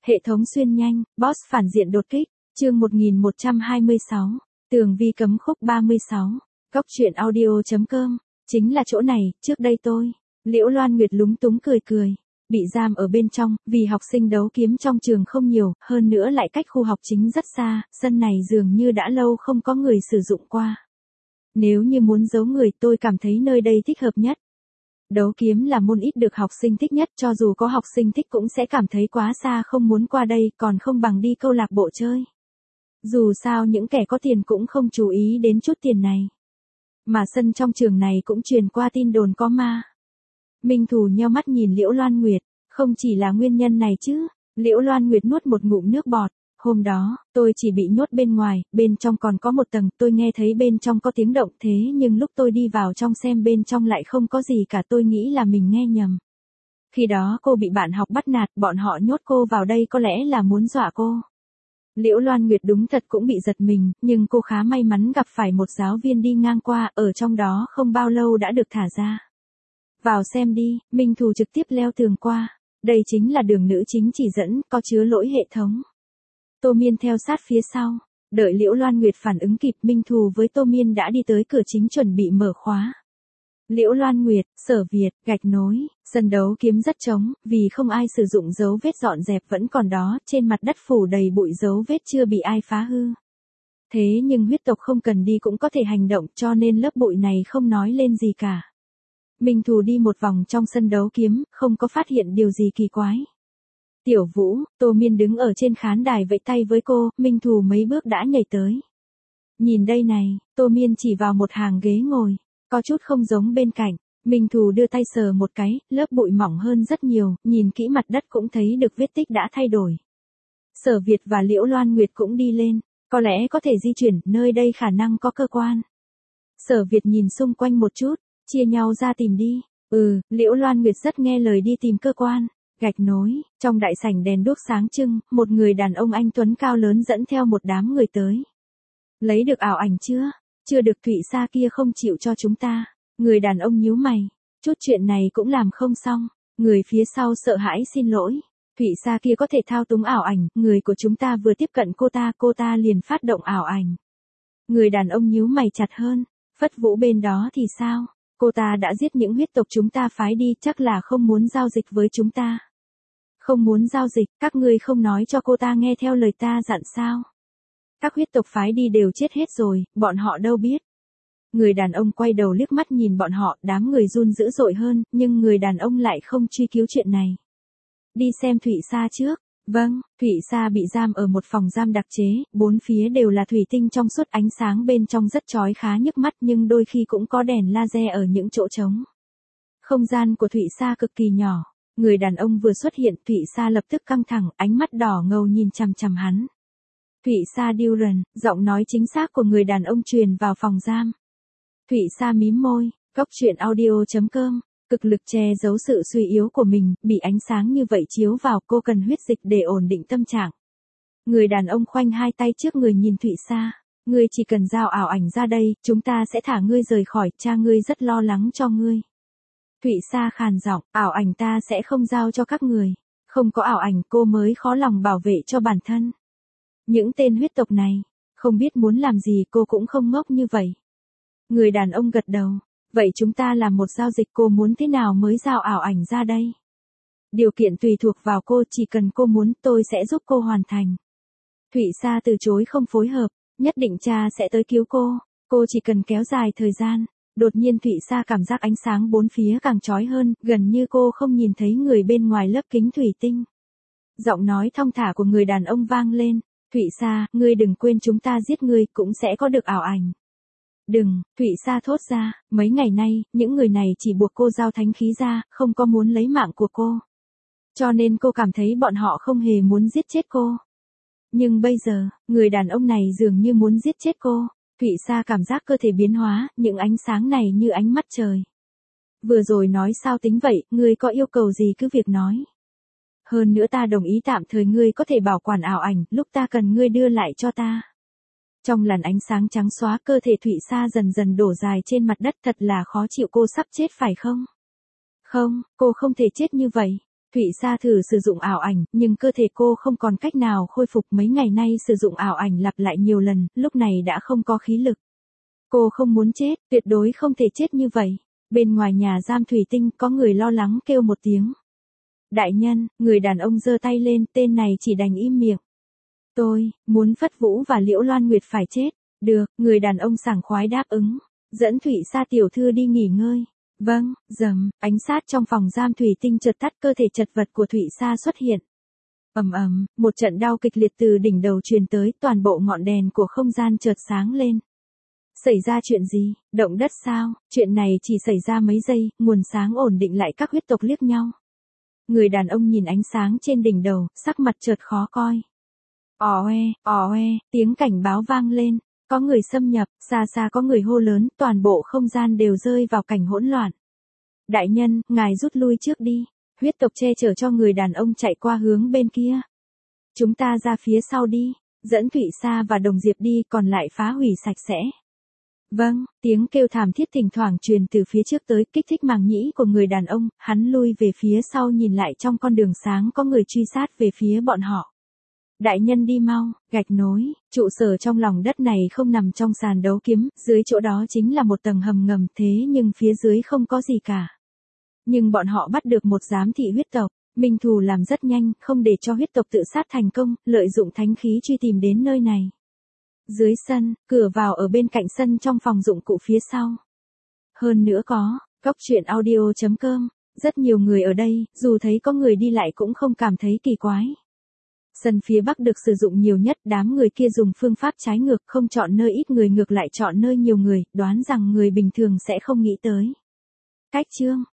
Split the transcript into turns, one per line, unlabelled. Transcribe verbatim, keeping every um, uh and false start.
Hệ thống xuyên nhanh, boss phản diện đột kích, chương một nghìn một trăm hai mươi sáu, tường vi cấm khúc ba mươi sáu, góc truyện audio.com, chính là chỗ này, trước đây tôi, Liễu Loan Nguyệt lúng túng cười cười, bị giam ở bên trong, vì học sinh đấu kiếm trong trường không nhiều, hơn nữa lại cách khu học chính rất xa, sân này dường như đã lâu không có người sử dụng qua. Nếu như muốn giấu người tôi cảm thấy nơi đây thích hợp nhất. Đấu kiếm là môn ít được học sinh thích nhất, cho dù có học sinh thích cũng sẽ cảm thấy quá xa không muốn qua đây, còn không bằng đi câu lạc bộ chơi. Dù sao những kẻ có tiền cũng không chú ý đến chút tiền này. Mà sân trong trường này cũng truyền qua tin đồn có ma. Minh Thù nheo mắt nhìn Liễu Loan Nguyệt, không chỉ là nguyên nhân này chứ. Liễu Loan Nguyệt nuốt một ngụm nước bọt. Hôm đó, tôi chỉ bị nhốt bên ngoài, bên trong còn có một tầng, tôi nghe thấy bên trong có tiếng động thế nhưng lúc tôi đi vào trong xem bên trong lại không có gì cả, tôi nghĩ là mình nghe nhầm. Khi đó cô bị bạn học bắt nạt, bọn họ nhốt cô vào đây có lẽ là muốn dọa cô. Liễu Loan Nguyệt đúng thật cũng bị giật mình, nhưng cô khá may mắn gặp phải một giáo viên đi ngang qua, ở trong đó không bao lâu đã được thả ra. Vào xem đi, Minh Thù trực tiếp leo tường qua, đây chính là đường nữ chính chỉ dẫn, có chứa lỗi hệ thống. Tô Miên theo sát phía sau, đợi Liễu Loan Nguyệt phản ứng kịp, Minh Thù với Tô Miên đã đi tới cửa chính chuẩn bị mở khóa. Liễu Loan Nguyệt, Sở Việt, gạch nối, sân đấu kiếm rất trống, vì không ai sử dụng dấu vết dọn dẹp vẫn còn đó, trên mặt đất phủ đầy bụi dấu vết chưa bị ai phá hư. Thế nhưng huyết tộc không cần đi cũng có thể hành động, cho nên lớp bụi này không nói lên gì cả. Minh Thù đi một vòng trong sân đấu kiếm, không có phát hiện điều gì kỳ quái. Tiểu Vũ, Tô Miên đứng ở trên khán đài vẫy tay với cô, Minh Thù mấy bước đã nhảy tới. Nhìn đây này, Tô Miên chỉ vào một hàng ghế ngồi, có chút không giống bên cạnh, Minh Thù đưa tay sờ một cái, lớp bụi mỏng hơn rất nhiều, nhìn kỹ mặt đất cũng thấy được vết tích đã thay đổi. Sở Việt và Liễu Loan Nguyệt cũng đi lên, có lẽ có thể di chuyển, nơi đây khả năng có cơ quan. Sở Việt nhìn xung quanh một chút, chia nhau ra tìm đi, ừ, Liễu Loan Nguyệt rất nghe lời đi tìm cơ quan. Gạch nối, trong đại sảnh đèn đuốc sáng trưng, một người đàn ông anh tuấn cao lớn dẫn theo một đám người tới. Lấy được ảo ảnh chưa? Chưa được, Thụy Sa kia không chịu cho chúng ta. Người đàn ông nhíu mày, chút chuyện này cũng làm không xong. Người phía sau sợ hãi xin lỗi. Thụy Sa kia có thể thao túng ảo ảnh, người của chúng ta vừa tiếp cận cô ta, cô ta liền phát động ảo ảnh. Người đàn ông nhíu mày chặt hơn, Phất Vũ bên đó thì sao? Cô ta đã giết những huyết tộc chúng ta phái đi, chắc là không muốn giao dịch với chúng ta. Không muốn giao dịch, các ngươi không nói cho cô ta nghe theo lời ta dặn sao? Các huyết tộc phái đi đều chết hết rồi, bọn họ đâu biết. Người đàn ông quay đầu liếc mắt nhìn bọn họ, đám người run dữ dội hơn, nhưng người đàn ông lại không truy cứu chuyện này. Đi xem Thụy Sa trước. Vâng, Thụy Sa bị giam ở một phòng giam đặc chế, bốn phía đều là thủy tinh trong suốt, ánh sáng bên trong rất chói khá nhức mắt nhưng đôi khi cũng có đèn laser ở những chỗ trống. Không gian của Thụy Sa cực kỳ nhỏ, người đàn ông vừa xuất hiện, Thụy Sa lập tức căng thẳng, ánh mắt đỏ ngầu nhìn chằm chằm hắn. Thụy Sa Duran, giọng nói chính xác của người đàn ông truyền vào phòng giam. Thụy Sa mím môi, góc truyện audio.com. Cực lực che giấu sự suy yếu của mình, bị ánh sáng như vậy chiếu vào, cô cần huyết dịch để ổn định tâm trạng. Người đàn ông khoanh hai tay trước người nhìn Thụy Sa, ngươi chỉ cần giao ảo ảnh ra đây, chúng ta sẽ thả ngươi rời khỏi, cha ngươi rất lo lắng cho ngươi. Thụy Sa khàn giọng, ảo ảnh ta sẽ không giao cho các người, không có ảo ảnh cô mới khó lòng bảo vệ cho bản thân. Những tên huyết tộc này, không biết muốn làm gì, cô cũng không ngốc như vậy. Người đàn ông gật đầu. Vậy chúng ta làm một giao dịch, cô muốn thế nào mới giao ảo ảnh ra đây? Điều kiện tùy thuộc vào cô, chỉ cần cô muốn tôi sẽ giúp cô hoàn thành. Thụy Sa từ chối không phối hợp, nhất định cha sẽ tới cứu cô, cô chỉ cần kéo dài thời gian. Đột nhiên Thụy Sa cảm giác ánh sáng bốn phía càng chói hơn, gần như cô không nhìn thấy người bên ngoài lớp kính thủy tinh. Giọng nói thong thả của người đàn ông vang lên, Thụy Sa, ngươi đừng quên chúng ta giết ngươi cũng sẽ có được ảo ảnh. Đừng, Thụy Sa thốt ra, mấy ngày nay, những người này chỉ buộc cô giao thánh khí ra, không có muốn lấy mạng của cô. Cho nên cô cảm thấy bọn họ không hề muốn giết chết cô. Nhưng bây giờ, người đàn ông này dường như muốn giết chết cô. Thụy Sa cảm giác cơ thể biến hóa, những ánh sáng này như ánh mắt trời. Vừa rồi nói sao tính vậy, ngươi có yêu cầu gì cứ việc nói. Hơn nữa ta đồng ý tạm thời ngươi có thể bảo quản ảo ảnh, lúc ta cần ngươi đưa lại cho ta. Trong làn ánh sáng trắng xóa, cơ thể Thụy Sa dần dần đổ dài trên mặt đất, thật là khó chịu, cô sắp chết phải không? Không, cô không thể chết như vậy. Thụy Sa thử sử dụng ảo ảnh, nhưng cơ thể cô không còn cách nào khôi phục, mấy ngày nay sử dụng ảo ảnh lặp lại nhiều lần, lúc này đã không có khí lực. Cô không muốn chết, tuyệt đối không thể chết như vậy. Bên ngoài nhà giam thủy tinh có người lo lắng kêu một tiếng. Đại nhân, người đàn ông giơ tay lên, tên này chỉ đành im miệng. Tôi, muốn Phất Vũ và Liễu Loan Nguyệt phải chết. Được, người đàn ông sảng khoái đáp ứng. Dẫn Thụy Sa tiểu thư đi nghỉ ngơi. Vâng, dầm, ánh sát trong phòng giam thủy tinh chợt tắt, cơ thể chật vật của Thụy Sa xuất hiện. Ầm ầm, một trận đau kịch liệt từ đỉnh đầu truyền tới, toàn bộ ngọn đèn của không gian chợt sáng lên. Xảy ra chuyện gì? Động đất sao? Chuyện này chỉ xảy ra mấy giây, nguồn sáng ổn định lại, các huyết tộc liếc nhau. Người đàn ông nhìn ánh sáng trên đỉnh đầu, sắc mặt chợt khó coi. Ò oe, ò oe, tiếng cảnh báo vang lên. Có người xâm nhập, xa xa có người hô lớn, toàn bộ không gian đều rơi vào cảnh hỗn loạn. Đại nhân, ngài rút lui trước đi. Huyết tộc che chở cho người đàn ông chạy qua hướng bên kia. Chúng ta ra phía sau đi, dẫn Thụy Sa và Đồng Diệp đi, còn lại phá hủy sạch sẽ. Vâng, tiếng kêu thảm thiết thỉnh thoảng truyền từ phía trước tới, kích thích màng nhĩ của người đàn ông, hắn lui về phía sau nhìn lại, trong con đường sáng có người truy sát về phía bọn họ. Đại nhân đi mau, gạch nối, trụ sở trong lòng đất này không nằm trong sàn đấu kiếm, dưới chỗ đó chính là một tầng hầm ngầm, thế nhưng phía dưới không có gì cả. Nhưng bọn họ bắt được một giám thị huyết tộc, Minh Thù làm rất nhanh, không để cho huyết tộc tự sát thành công, lợi dụng thánh khí truy tìm đến nơi này. Dưới sân, cửa vào ở bên cạnh sân trong phòng dụng cụ phía sau. Hơn nữa có, góc truyện audio chấm com, rất nhiều người ở đây, dù thấy có người đi lại cũng không cảm thấy kỳ quái. Sân phía bắc được sử dụng nhiều nhất, đám người kia dùng phương pháp trái ngược, không chọn nơi ít người ngược lại chọn nơi nhiều người, đoán rằng người bình thường sẽ không nghĩ tới. Cách chương